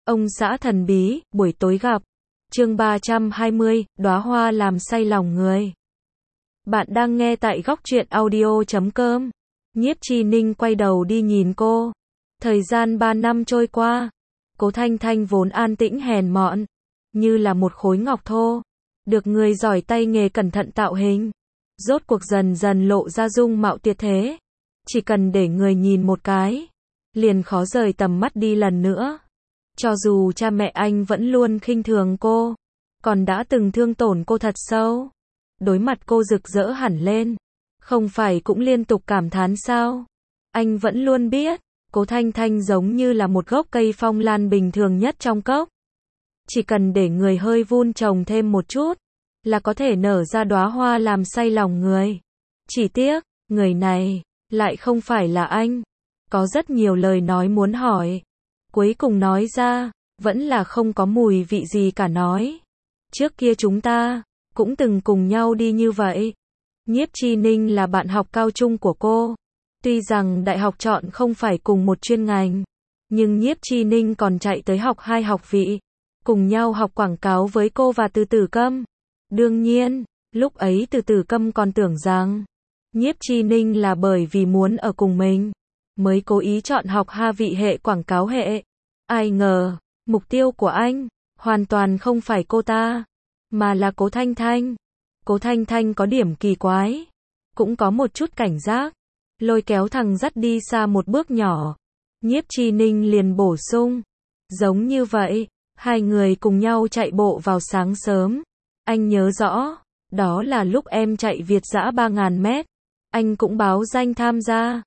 Ông xã thần bí, buổi tối gặp. Chương 320, đóa hoa làm say lòng người. Bạn đang nghe tại góc truyện audio.com. Nhiếp Chi Ninh quay đầu đi nhìn cô. Thời gian 3 năm trôi qua, Cố Thanh Thanh vốn an tĩnh hèn mọn, như là một khối ngọc thô, được người giỏi tay nghề cẩn thận tạo hình, rốt cuộc dần dần lộ ra dung mạo tuyệt thế. Chỉ cần để người nhìn một cái, liền khó rời tầm mắt đi lần nữa. Cho dù cha mẹ anh vẫn luôn khinh thường cô, còn đã từng thương tổn cô thật sâu, đối mặt cô rực rỡ hẳn lên, không phải cũng liên tục cảm thán sao? Anh vẫn luôn biết, Cố Thanh Thanh giống như là một gốc cây phong lan bình thường nhất trong cốc. Chỉ cần để người hơi vun trồng thêm một chút, là có thể nở ra đóa hoa làm say lòng người. Chỉ tiếc, người này, lại không phải là anh. Có rất nhiều lời nói muốn hỏi, cuối cùng nói ra, vẫn là không có mùi vị gì cả nói. Trước kia chúng ta, cũng từng cùng nhau đi như vậy. Nhiếp Chi Ninh là bạn học cao trung của cô. Tuy rằng đại học chọn không phải cùng một chuyên ngành, nhưng Nhiếp Chi Ninh còn chạy tới học 2 học vị, cùng nhau học quảng cáo với cô và Từ Tử Câm. Đương nhiên, lúc ấy Từ Tử Câm còn tưởng rằng Nhiếp Chi Ninh là bởi vì muốn ở cùng mình, mới cố ý chọn học 2 vị hệ quảng cáo hệ. Ai ngờ, mục tiêu của anh, hoàn toàn không phải cô ta, mà là Cố Thanh Thanh. Cố Thanh Thanh có điểm kỳ quái, cũng có một chút cảnh giác, lôi kéo thằng dắt đi xa một bước nhỏ. Nhiếp Chi Ninh liền bổ sung, giống như vậy, 2 người cùng nhau chạy bộ vào sáng sớm. Anh nhớ rõ, đó là lúc em chạy Việt dã 3.000 mét. Anh cũng báo danh tham gia.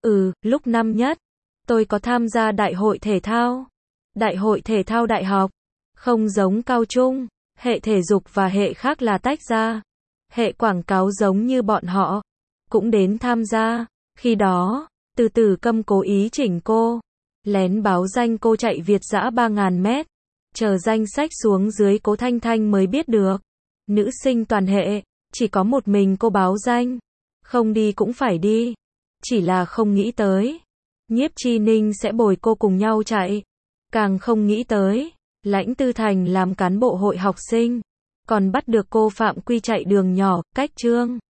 Lúc năm nhất, tôi có tham gia đại hội thể thao. Đại hội thể thao đại học, không giống cao trung, hệ thể dục và hệ khác là tách ra. Hệ quảng cáo giống như bọn họ, cũng đến tham gia. Khi đó, Từ Tử Câm cố ý chỉnh cô, lén báo danh cô chạy Việt dã 3.000 mét. Chờ danh sách xuống dưới Cố Thanh Thanh mới biết được. Nữ sinh toàn hệ, chỉ có một mình cô báo danh. Không đi cũng phải đi. Chỉ là không nghĩ tới, Nhiếp Chi Ninh sẽ bồi cô cùng nhau chạy. Càng không nghĩ tới, Lãnh Tư Thành làm cán bộ hội học sinh, còn bắt được cô phạm quy chạy đường nhỏ, cách chương.